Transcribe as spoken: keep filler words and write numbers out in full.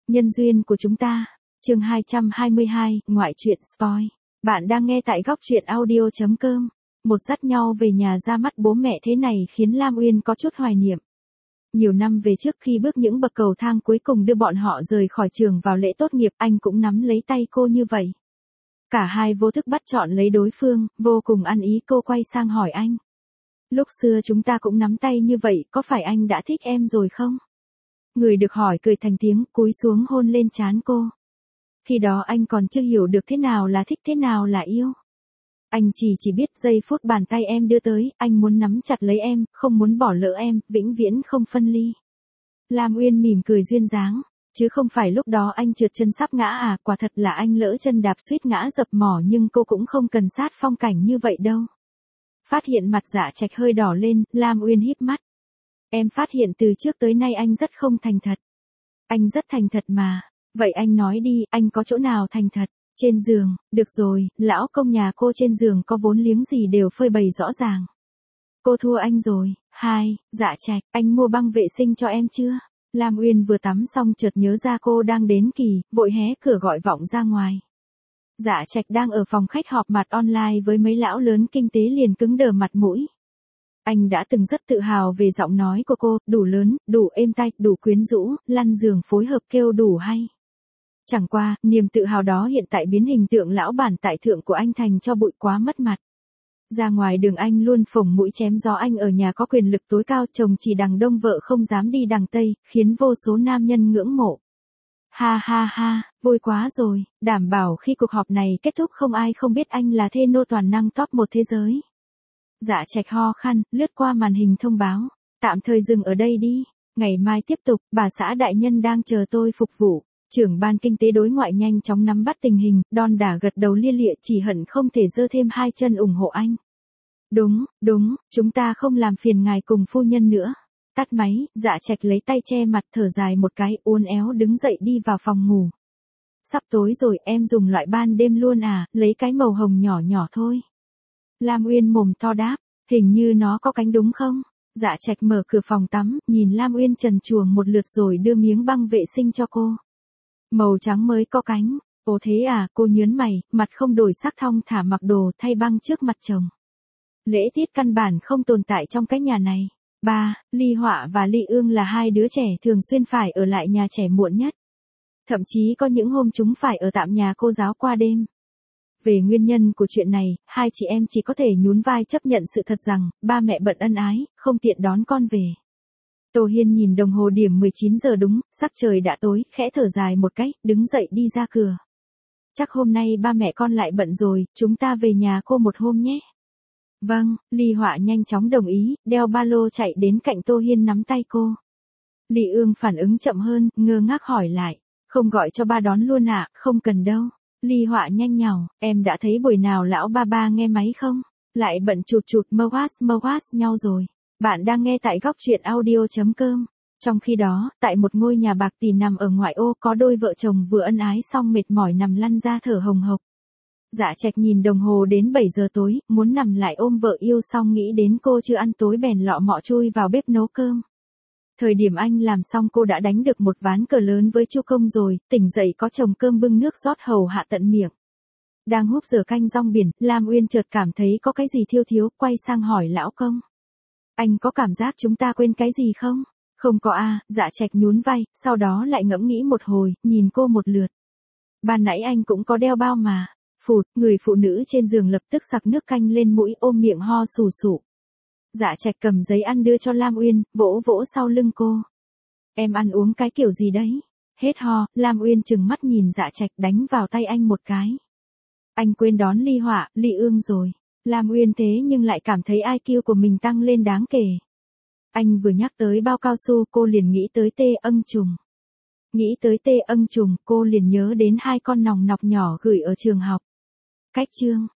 Nhân duyên của chúng ta. Chương hai trăm hai mươi hai, ngoại truyện spoil. Bạn đang nghe tại góc truyện audio chấm com. Một dắt nhau về nhà ra mắt bố mẹ thế này khiến Lam Uyên có chút hoài niệm. Nhiều năm về trước khi bước những bậc cầu thang cuối cùng đưa bọn họ rời khỏi trường vào lễ tốt nghiệp, anh cũng nắm lấy tay cô như vậy. Cả hai vô thức bắt chọn lấy đối phương, vô cùng ăn ý. Cô quay sang hỏi anh. Lúc xưa chúng ta cũng nắm tay như vậy, có phải anh đã thích em rồi không? Người được hỏi cười thành tiếng, cúi xuống hôn lên trán cô. Khi đó anh còn chưa hiểu được thế nào là thích, thế nào là yêu. Anh chỉ chỉ biết giây phút bàn tay em đưa tới, anh muốn nắm chặt lấy em, không muốn bỏ lỡ em, vĩnh viễn không phân ly. Lam Uyên mỉm cười duyên dáng, chứ không phải lúc đó anh trượt chân sắp ngã à, quả thật là anh lỡ chân đạp suýt ngã dập mỏ, nhưng cô cũng không cần sát phong cảnh như vậy đâu. Phát hiện mặt Dạ Trạch hơi đỏ lên, Lam Uyên híp mắt. Em phát hiện từ trước tới nay anh rất không thành thật. Anh rất thành thật mà. Vậy anh nói đi, anh có chỗ nào thành thật? Trên giường, được rồi, lão công nhà cô trên giường có vốn liếng gì đều phơi bày rõ ràng. Cô thua anh rồi. Hai, Dạ Trạch, anh mua băng vệ sinh cho em chưa? Lam Uyên vừa tắm xong chợt nhớ ra cô đang đến kỳ, vội hé cửa gọi vọng ra ngoài. Dạ Trạch đang ở phòng khách họp mặt online với mấy lão lớn kinh tế liền cứng đờ mặt mũi. Anh đã từng rất tự hào về giọng nói của cô, đủ lớn, đủ êm tai, đủ quyến rũ, lăn giường phối hợp kêu đủ hay. Chẳng qua, niềm tự hào đó hiện tại biến hình tượng lão bản tại thượng của anh thành cho bụi, quá mất mặt. Ra ngoài đường anh luôn phồng mũi chém gió, anh ở nhà có quyền lực tối cao, chồng chỉ đằng đông vợ không dám đi đằng tây, khiến vô số nam nhân ngưỡng mộ. Ha ha ha, vui quá rồi, đảm bảo khi cuộc họp này kết thúc không ai không biết anh là thê nô toàn năng top một thế giới. Dạ Trạch ho khan, lướt qua màn hình thông báo. Tạm thời dừng ở đây đi, ngày mai tiếp tục, bà xã đại nhân đang chờ tôi phục vụ. Trưởng ban kinh tế đối ngoại nhanh chóng nắm bắt tình hình, đon đả gật đầu lia lịa, chỉ hận không thể giơ thêm hai chân ủng hộ anh. Đúng, đúng, chúng ta không làm phiền ngài cùng phu nhân nữa. Tắt máy, Dạ Trạch lấy tay che mặt thở dài một cái, uốn éo đứng dậy đi vào phòng ngủ. Sắp tối rồi, em dùng loại ban đêm luôn à, lấy cái màu hồng nhỏ nhỏ thôi. Lam Uyên mồm to đáp, hình như nó có cánh đúng không? Dạ Trạch mở cửa phòng tắm, nhìn Lam Uyên trần truồng một lượt rồi đưa miếng băng vệ sinh cho cô. Màu trắng mới có cánh. Ồ thế à, cô nhớn mày, mặt không đổi sắc thong thả mặc đồ thay băng trước mặt chồng. Lễ tiết căn bản không tồn tại trong cái nhà này. Ba, Ly Họa và Ly Ương là hai đứa trẻ thường xuyên phải ở lại nhà trẻ muộn nhất. Thậm chí có những hôm chúng phải ở tạm nhà cô giáo qua đêm. Về nguyên nhân của chuyện này, hai chị em chỉ có thể nhún vai chấp nhận sự thật rằng, ba mẹ bận ân ái, không tiện đón con về. Tô Hiên nhìn đồng hồ điểm mười chín giờ đúng, sắc trời đã tối, khẽ thở dài một cái, đứng dậy đi ra cửa. Chắc hôm nay ba mẹ con lại bận rồi, chúng ta về nhà cô một hôm nhé. Vâng, Ly Họa nhanh chóng đồng ý, đeo ba lô chạy đến cạnh Tô Hiên nắm tay cô. Ly Ương phản ứng chậm hơn, ngơ ngác hỏi lại, không gọi cho ba đón luôn ạ? À? Không cần đâu. Ly Họa nhanh nhảu, em đã thấy buổi nào lão ba ba nghe máy không? Lại bận chụt chụt mơ oát mơ oát nhau rồi. Bạn đang nghe tại góc truyện audio chấm com. Trong khi đó, tại một ngôi nhà bạc tỷ nằm ở ngoại ô, có đôi vợ chồng vừa ân ái xong mệt mỏi nằm lăn ra thở hồng hộc. Dạ Trạch nhìn đồng hồ đến bảy giờ tối, muốn nằm lại ôm vợ yêu, xong nghĩ đến cô chưa ăn tối bèn lọ mọ chui vào bếp nấu cơm. Thời điểm anh làm xong cô đã đánh được một ván cờ lớn với Chu Công rồi, tỉnh dậy có chồng cơm bưng nước rót hầu hạ tận miệng. Đang húp dở canh rong biển, Lam Uyên chợt cảm thấy có cái gì thiêu thiếu, quay sang hỏi lão công. Anh có cảm giác chúng ta quên cái gì không? Không có a. Dạ Trạch nhún vai, sau đó lại ngẫm nghĩ một hồi, nhìn cô một lượt. Ban nãy anh cũng có đeo bao mà. Phụt, người phụ nữ trên giường lập tức sặc nước canh lên mũi, ôm miệng ho sù sụ. Dạ Trạch cầm giấy ăn đưa cho Lam Uyên, vỗ vỗ sau lưng cô. Em ăn uống cái kiểu gì đấy? Hết ho, Lam Uyên trừng mắt nhìn Dạ Trạch, đánh vào tay anh một cái. Anh quên đón Ly Họa, Ly Ương rồi. Lam Uyên thế nhưng lại cảm thấy i kiu của mình tăng lên đáng kể. Anh vừa nhắc tới bao cao su, cô liền nghĩ tới tê âng trùng. Nghĩ tới tê âng trùng, cô liền nhớ đến hai con nòng nọc nhỏ gửi ở trường học. Cách chương.